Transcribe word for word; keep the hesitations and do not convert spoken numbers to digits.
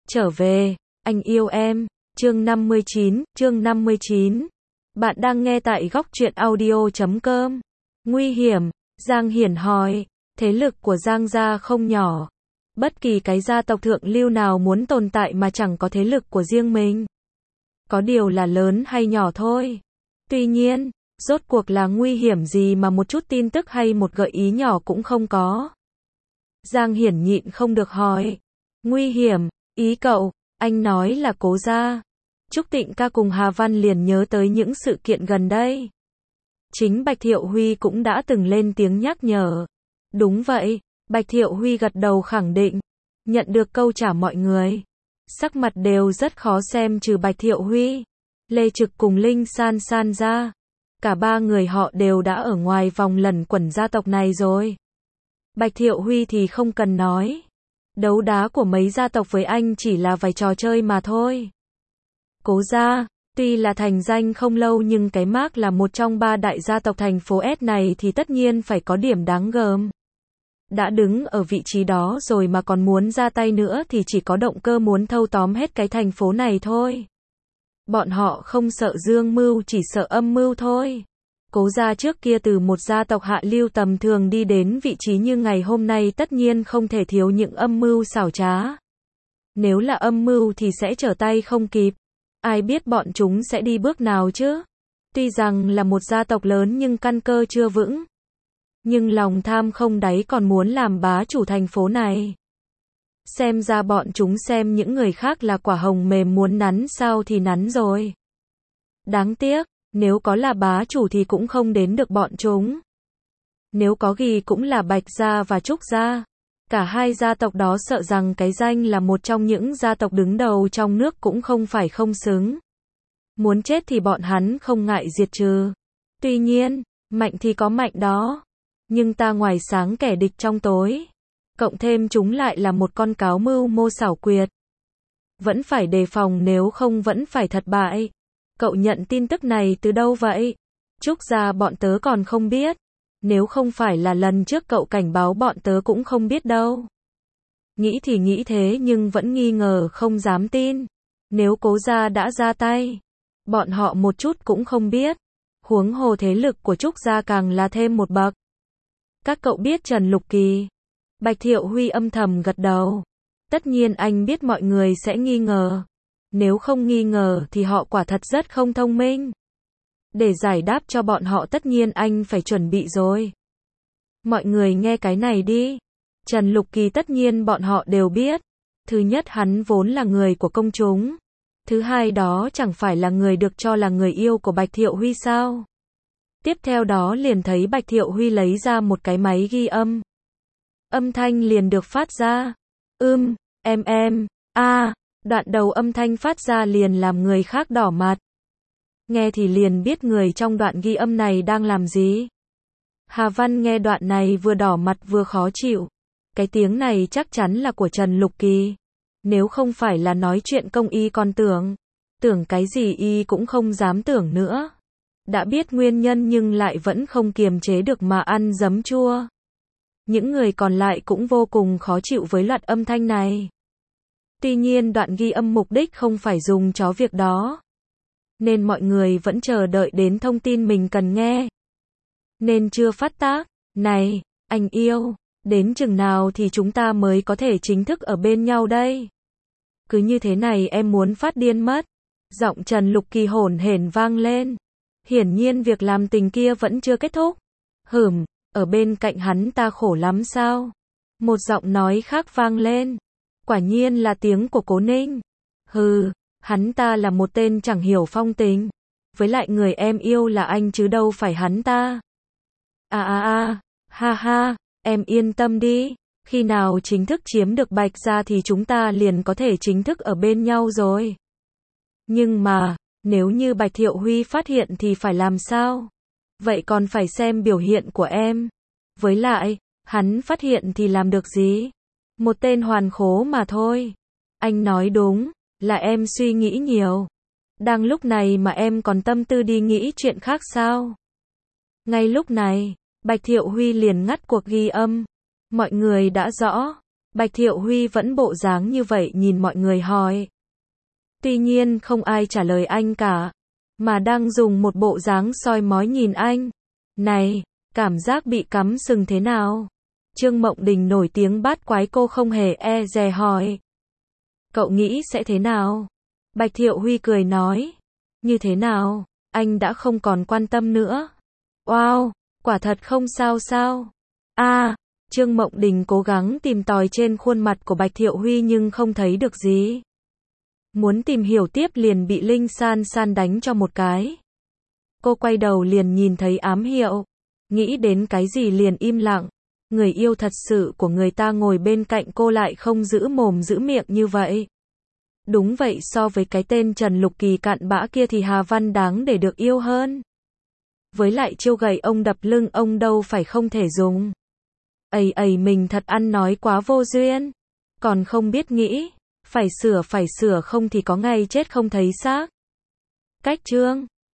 Trở về, anh yêu em. Chương năm mươi chín, chương năm mươi chín. Bạn đang nghe tại góc truyện audio chấm com. Nguy hiểm, Giang Hiển hỏi, thế lực của Giang gia không nhỏ. Bất kỳ cái gia tộc thượng lưu nào muốn tồn tại mà chẳng có thế lực của riêng mình. Có điều là lớn hay nhỏ thôi. Tuy nhiên, rốt cuộc là nguy hiểm gì mà một chút tin tức hay một gợi ý nhỏ cũng không có. Giang Hiển nhịn không được hỏi. Nguy hiểm, ý cậu, anh nói là Cố gia. Trúc Tịnh ca cùng Hà Văn liền nhớ tới những sự kiện gần đây. Chính Bạch Thiệu Huy cũng đã từng lên tiếng nhắc nhở. Đúng vậy, Bạch Thiệu Huy gật đầu khẳng định. Nhận được câu trả mọi người. Sắc mặt đều rất khó xem trừ Bạch Thiệu Huy. Lê Trực cùng Linh San San ra. Cả ba người họ đều đã ở ngoài vòng lẩn quẩn gia tộc này rồi. Bạch Thiệu Huy thì không cần nói. Đấu đá của mấy gia tộc với anh chỉ là vài trò chơi mà thôi. Cố gia, tuy là thành danh không lâu nhưng cái mác là một trong ba đại gia tộc thành phố S này thì tất nhiên phải có điểm đáng gờm. Đã đứng ở vị trí đó rồi mà còn muốn ra tay nữa thì chỉ có động cơ muốn thâu tóm hết cái thành phố này thôi. Bọn họ không sợ dương mưu, chỉ sợ âm mưu thôi. Cố gia trước kia từ một gia tộc hạ lưu tầm thường đi đến vị trí như ngày hôm nay tất nhiên không thể thiếu những âm mưu xảo trá. Nếu là âm mưu thì sẽ trở tay không kịp. Ai biết bọn chúng sẽ đi bước nào chứ? Tuy rằng là một gia tộc lớn nhưng căn cơ chưa vững. Nhưng lòng tham không đáy còn muốn làm bá chủ thành phố này. Xem ra bọn chúng xem những người khác là quả hồng mềm muốn nắn sao thì nắn rồi. Đáng tiếc, nếu có là bá chủ thì cũng không đến được bọn chúng. Nếu có gì cũng là Bạch gia và Trúc gia. Cả hai gia tộc đó sợ rằng cái danh là một trong những gia tộc đứng đầu trong nước cũng không phải không xứng. Muốn chết thì bọn hắn không ngại diệt trừ. Tuy nhiên, mạnh thì có mạnh đó. Nhưng ta ngoài sáng kẻ địch trong tối. Cộng thêm chúng lại là một con cáo mưu mô xảo quyệt. Vẫn phải đề phòng nếu không vẫn phải thất bại. Cậu nhận tin tức này từ đâu vậy? Trúc gia bọn tớ còn không biết. Nếu không phải là lần trước cậu cảnh báo bọn tớ cũng không biết đâu. Nghĩ thì nghĩ thế nhưng vẫn nghi ngờ không dám tin. Nếu Cố gia đã ra tay, bọn họ một chút cũng không biết. Huống hồ thế lực của Trúc gia càng là thêm một bậc. Các cậu biết Trần Lục Kỳ? Bạch Thiệu Huy âm thầm gật đầu. Tất nhiên anh biết mọi người sẽ nghi ngờ. Nếu không nghi ngờ thì họ quả thật rất không thông minh. Để giải đáp cho bọn họ tất nhiên anh phải chuẩn bị rồi. Mọi người nghe cái này đi. Trần Lục Kỳ tất nhiên bọn họ đều biết. Thứ nhất hắn vốn là người của công chúng. Thứ hai đó chẳng phải là người được cho là người yêu của Bạch Thiệu Huy sao? Tiếp theo đó liền thấy Bạch Thiệu Huy lấy ra một cái máy ghi âm. Âm thanh liền được phát ra. Ưm, em em, a, đoạn đầu âm thanh phát ra liền làm người khác đỏ mặt. Nghe thì liền biết người trong đoạn ghi âm này đang làm gì. Hà Văn nghe đoạn này vừa đỏ mặt vừa khó chịu. Cái tiếng này chắc chắn là của Trần Lục Kỳ. Nếu không phải là nói chuyện công y còn tưởng. Tưởng cái gì y cũng không dám tưởng nữa. Đã biết nguyên nhân nhưng lại vẫn không kiềm chế được mà ăn giấm chua. Những người còn lại cũng vô cùng khó chịu với loạt âm thanh này. Tuy nhiên đoạn ghi âm mục đích không phải dùng cho việc đó. Nên mọi người vẫn chờ đợi đến thông tin mình cần nghe. Nên chưa phát tác. Này, anh yêu, đến chừng nào thì chúng ta mới có thể chính thức ở bên nhau đây? Cứ như thế này em muốn phát điên mất. Giọng Trần Lục Kỳ hổn hển vang lên. Hiển nhiên việc làm tình kia vẫn chưa kết thúc. Hửm, ở bên cạnh hắn ta khổ lắm sao? Một giọng nói khác vang lên. Quả nhiên là tiếng của Cố Ninh. Hừ, hắn ta là một tên chẳng hiểu phong tình. Với lại người em yêu là anh chứ đâu phải hắn ta. À à à, ha ha, em yên tâm đi. Khi nào chính thức chiếm được Bạch gia thì chúng ta liền có thể chính thức ở bên nhau rồi. Nhưng mà, nếu như Bạch Thiệu Huy phát hiện thì phải làm sao? Vậy còn phải xem biểu hiện của em. Với lại, hắn phát hiện thì làm được gì? Một tên hoàn khố mà thôi. Anh nói đúng, là em suy nghĩ nhiều. Đang lúc này mà em còn tâm tư đi nghĩ chuyện khác sao? Ngay lúc này, Bạch Thiệu Huy liền ngắt cuộc ghi âm. Mọi người đã rõ. Bạch Thiệu Huy vẫn bộ dáng như vậy nhìn mọi người hỏi. Tuy nhiên không ai trả lời anh cả, mà đang dùng một bộ dáng soi mói nhìn anh. Này, cảm giác bị cắm sừng thế nào? Trương Mộng Đình nổi tiếng bát quái cô không hề e dè hỏi. Cậu nghĩ sẽ thế nào? Bạch Thiệu Huy cười nói. Như thế nào? Anh đã không còn quan tâm nữa. Wow, quả thật không sao sao. À, Trương Mộng Đình cố gắng tìm tòi trên khuôn mặt của Bạch Thiệu Huy nhưng không thấy được gì. Muốn tìm hiểu tiếp liền bị Linh San San đánh cho một cái. Cô quay đầu liền nhìn thấy ám hiệu. Nghĩ đến cái gì liền im lặng. Người yêu thật sự của người ta ngồi bên cạnh cô lại không giữ mồm giữ miệng như vậy. Đúng vậy, so với cái tên Trần Lục Kỳ cặn bã kia thì Hà Văn đáng để được yêu hơn. Với lại chiêu gậy ông đập lưng ông đâu phải không thể dùng. Ây ây, mình thật ăn nói quá vô duyên. Còn không biết nghĩ. Phải sửa phải sửa không thì có ngày chết không thấy xác. Cách chương